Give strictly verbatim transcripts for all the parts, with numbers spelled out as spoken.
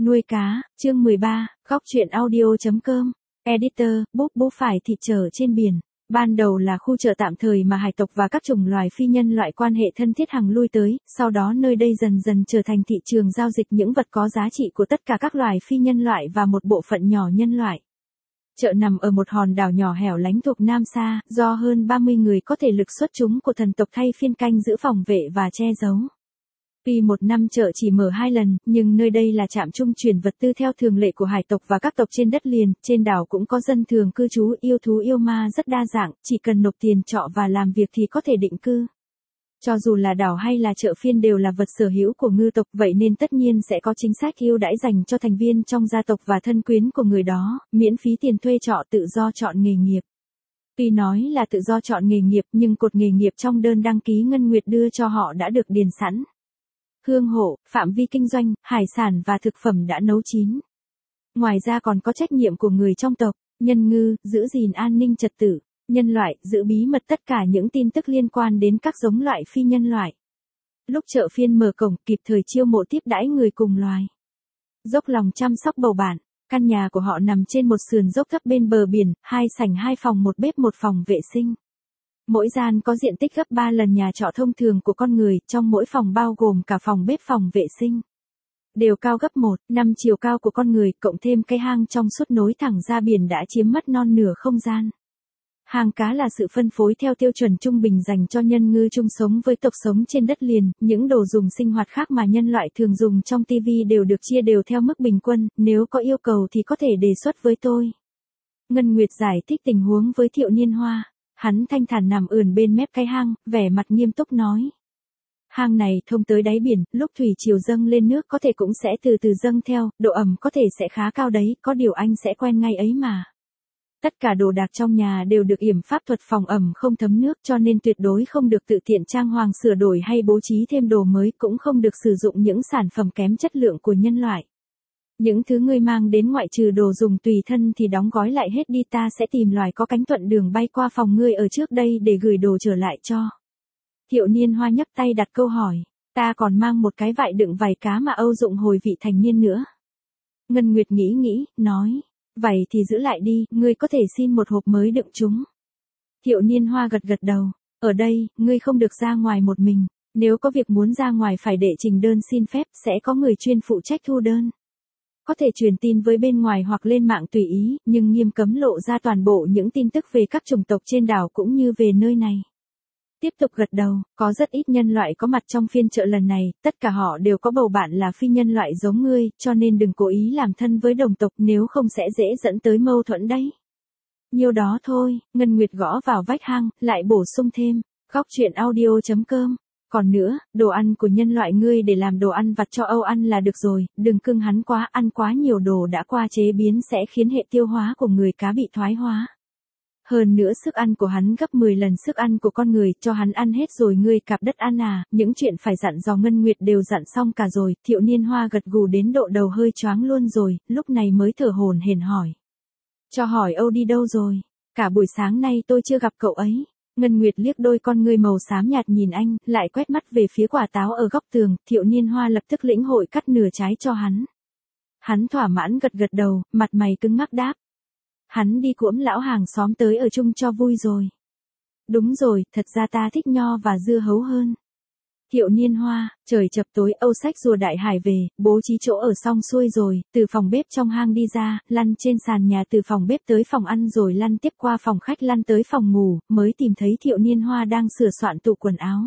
Nuôi cá, chương mười ba, góc truyện audio.com. Editor, búp búp phải thịt chở trên biển. Ban đầu là khu chợ tạm thời mà hải tộc và các chủng loài phi nhân loại quan hệ thân thiết hằng lui tới, sau đó nơi đây dần dần trở thành thị trường giao dịch những vật có giá trị của tất cả các loài phi nhân loại và một bộ phận nhỏ nhân loại. Chợ nằm ở một hòn đảo nhỏ hẻo lánh thuộc Nam Sa, do hơn ba mươi người có thể lực xuất chúng của thần tộc thay phiên canh giữ phòng vệ và che giấu. Tuy một năm chợ chỉ mở hai lần, nhưng nơi đây là trạm trung chuyển vật tư theo thường lệ của hải tộc và các tộc trên đất liền, trên đảo cũng có dân thường cư trú, yêu thú yêu ma rất đa dạng, chỉ cần nộp tiền trọ và làm việc thì có thể định cư. Cho dù là đảo hay là chợ phiên đều là vật sở hữu của ngư tộc, vậy nên tất nhiên sẽ có chính sách ưu đãi dành cho thành viên trong gia tộc và thân quyến của người đó, miễn phí tiền thuê trọ, tự do chọn nghề nghiệp. Tuy nói là tự do chọn nghề nghiệp nhưng cột nghề nghiệp trong đơn đăng ký Ngân Nguyệt đưa cho họ đã được điền sẵn. Hương hộ, phạm vi kinh doanh, hải sản và thực phẩm đã nấu chín. Ngoài ra còn có trách nhiệm của người trong tộc, nhân ngư, giữ gìn an ninh trật tự, nhân loại, giữ bí mật tất cả những tin tức liên quan đến các giống loại phi nhân loại. Lúc chợ phiên mở cổng, kịp thời chiêu mộ tiếp đãi người cùng loài. Dốc lòng chăm sóc bầu bạn, căn nhà của họ nằm trên một sườn dốc thấp bên bờ biển, hai sảnh hai phòng một bếp một phòng vệ sinh. Mỗi gian có diện tích gấp ba lần nhà trọ thông thường của con người, trong mỗi phòng bao gồm cả phòng bếp phòng vệ sinh. Đều cao gấp một phẩy năm chiều cao của con người, cộng thêm cái hang trong suốt nối thẳng ra biển đã chiếm mất non nửa không gian. Hang cá là sự phân phối theo tiêu chuẩn trung bình dành cho nhân ngư chung sống với tộc sống trên đất liền, những đồ dùng sinh hoạt khác mà nhân loại thường dùng trong ti vi đều được chia đều theo mức bình quân, nếu có yêu cầu thì có thể đề xuất với tôi. Ngân Nguyệt giải thích tình huống với Thiệu Niên Hoa. Hắn thanh thản nằm ườn bên mép cái hang, vẻ mặt nghiêm túc nói. Hang này thông tới đáy biển, lúc thủy triều dâng lên nước có thể cũng sẽ từ từ dâng theo, độ ẩm có thể sẽ khá cao đấy, có điều anh sẽ quen ngay ấy mà. Tất cả đồ đạc trong nhà đều được yểm pháp thuật phòng ẩm không thấm nước, cho nên tuyệt đối không được tự tiện trang hoàng sửa đổi hay bố trí thêm đồ mới, cũng không được sử dụng những sản phẩm kém chất lượng của nhân loại. Những thứ ngươi mang đến ngoại trừ đồ dùng tùy thân thì đóng gói lại hết đi, ta sẽ tìm loài có cánh thuận đường bay qua phòng ngươi ở trước đây để gửi đồ trở lại cho. Thiệu Niên Hoa nhấc tay đặt câu hỏi, ta còn mang một cái vại đựng vảy cá mà Âu dụng hồi vị thành niên nữa. Ngân Nguyệt nghĩ nghĩ, nói, vậy thì giữ lại đi, ngươi có thể xin một hộp mới đựng chúng. Thiệu Niên Hoa gật gật đầu, ở đây, ngươi không được ra ngoài một mình, nếu có việc muốn ra ngoài phải đệ trình đơn xin phép, sẽ có người chuyên phụ trách thu đơn. Có thể truyền tin với bên ngoài hoặc lên mạng tùy ý, nhưng nghiêm cấm lộ ra toàn bộ những tin tức về các chủng tộc trên đảo cũng như về nơi này. Tiếp tục gật đầu, có rất ít nhân loại có mặt trong phiên chợ lần này, tất cả họ đều có bầu bạn là phi nhân loại giống ngươi, cho nên đừng cố ý làm thân với đồng tộc, nếu không sẽ dễ dẫn tới mâu thuẫn đấy. Nhiêu đó thôi, Ngân Nguyệt gõ vào vách hang, lại bổ sung thêm, góc truyện audio.com. Còn nữa, đồ ăn của nhân loại ngươi để làm đồ ăn vặt cho Âu ăn là được rồi, đừng cưng hắn quá, ăn quá nhiều đồ đã qua chế biến sẽ khiến hệ tiêu hóa của người cá bị thoái hóa. Hơn nữa sức ăn của hắn gấp mười lần sức ăn của con người, cho hắn ăn hết rồi ngươi cạp đất ăn à, những chuyện phải dặn dò Ngân Nguyệt đều dặn xong cả rồi, Thiệu Niên Hoa gật gù đến độ đầu hơi choáng luôn rồi, lúc này mới thở hổn hển hỏi. Cho hỏi Âu đi đâu rồi? Cả buổi sáng nay tôi chưa gặp cậu ấy. Ngân Nguyệt liếc đôi con ngươi màu xám nhạt nhìn anh, lại quét mắt về phía quả táo ở góc tường, Thiệu Niên Hoa lập tức lĩnh hội cắt nửa trái cho hắn. Hắn thỏa mãn gật gật đầu, mặt mày cứng ngắc đáp. Hắn đi cuỗm lão hàng xóm tới ở chung cho vui rồi. Đúng rồi, thật ra ta thích nho và dưa hấu hơn. Thiệu Niên Hoa, trời chập tối, Âu xách rùa đại hải về, bố trí chỗ ở xong xuôi rồi, từ phòng bếp trong hang đi ra, lăn trên sàn nhà, từ phòng bếp tới phòng ăn rồi lăn tiếp qua phòng khách, lăn tới phòng ngủ, mới tìm thấy Thiệu Niên Hoa đang sửa soạn tủ quần áo.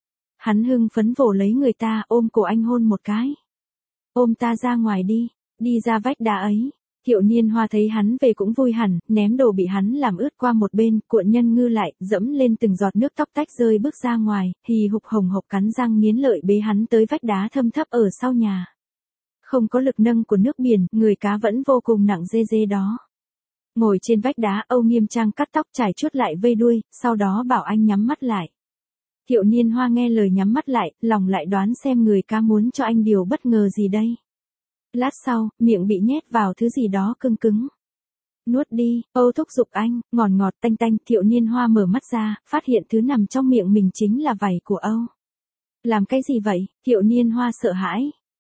Hắn hưng phấn vồ lấy người ta, ôm cổ anh hôn một cái. Ôm ta ra ngoài đi, đi ra vách đá ấy. Thiệu Niên Hoa thấy hắn về cũng vui hẳn, ném đồ bị hắn làm ướt qua một bên, cuộn nhân ngư lại, dẫm lên từng giọt nước tóc tách rơi bước ra ngoài, hì hục hồng hộc cắn răng nghiến lợi bế hắn tới vách đá thâm thấp ở sau nhà. Không có lực nâng của nước biển, người cá vẫn vô cùng nặng dê dê đó. Ngồi trên vách đá, Âu Nghiêm Trang cắt tóc trải chuốt lại vây đuôi, sau đó bảo anh nhắm mắt lại. Thiệu Niên Hoa nghe lời nhắm mắt lại, lòng lại đoán xem người cá muốn cho anh điều bất ngờ gì đây. Lát sau, miệng bị nhét vào thứ gì đó cứng cứng. Nuốt đi, Âu thúc giục anh, ngọt ngọt tanh tanh. Thiệu Niên Hoa mở mắt ra, phát hiện thứ nằm trong miệng mình chính là vảy của Âu. Làm cái gì vậy? Thiệu Niên Hoa sợ hãi.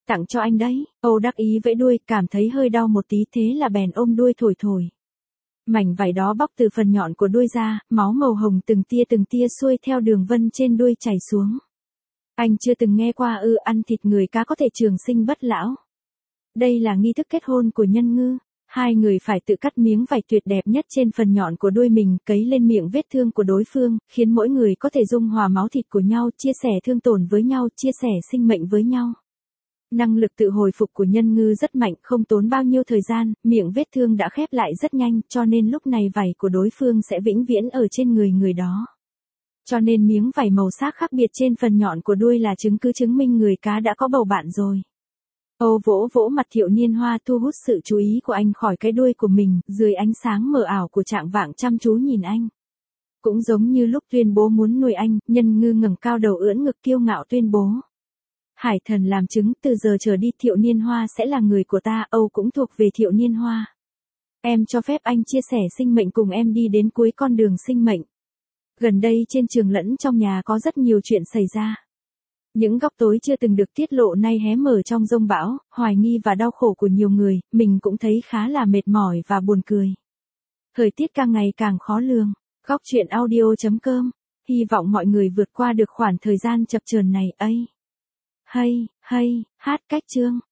Tặng cho anh đấy, Âu đắc ý vẫy đuôi, cảm thấy hơi đau một tí thế là bèn ôm đuôi thổi thổi. Mảnh vải đó bóc từ phần nhọn của đuôi ra, máu màu hồng từng tia từng tia xuôi theo đường vân trên đuôi chảy xuống. Anh chưa từng nghe qua ư, ăn thịt người cá có thể trường sinh bất lão. Đây là nghi thức kết hôn của nhân ngư. Hai người phải tự cắt miếng vải tuyệt đẹp nhất trên phần nhọn của đuôi mình, cấy lên miệng vết thương của đối phương, khiến mỗi người có thể dung hòa máu thịt của nhau, chia sẻ thương tổn với nhau, chia sẻ sinh mệnh với nhau. Năng lực tự hồi phục của nhân ngư rất mạnh, không tốn bao nhiêu thời gian, miệng vết thương đã khép lại rất nhanh, cho nên lúc này vảy của đối phương sẽ vĩnh viễn ở trên người người đó. Cho nên miếng vảy màu sắc khác biệt trên phần nhọn của đuôi là chứng cứ chứng minh người cá đã có bầu bạn rồi. Âu vỗ vỗ mặt Thiệu Niên Hoa, thu hút sự chú ý của anh khỏi cái đuôi của mình, dưới ánh sáng mờ ảo của trạng vạng chăm chú nhìn anh. Cũng giống như lúc tuyên bố muốn nuôi anh, nhân ngư ngẩng cao đầu ưỡn ngực kiêu ngạo tuyên bố. Hải thần làm chứng, từ giờ trở đi Thiệu Niên Hoa sẽ là người của ta, Âu cũng thuộc về Thiệu Niên Hoa. Em cho phép anh chia sẻ sinh mệnh cùng em đi đến cuối con đường sinh mệnh. Gần đây trên trường lẫn trong nhà có rất nhiều chuyện xảy ra. Những góc tối chưa từng được tiết lộ nay hé mở trong dông bão, hoài nghi và đau khổ của nhiều người, mình cũng thấy khá là mệt mỏi và buồn cười. Thời tiết càng ngày càng khó lường. Góc truyện audio chấm com. Hy vọng mọi người vượt qua được khoảng thời gian chập chờn này ấy. Hay, hay, hát cách chương.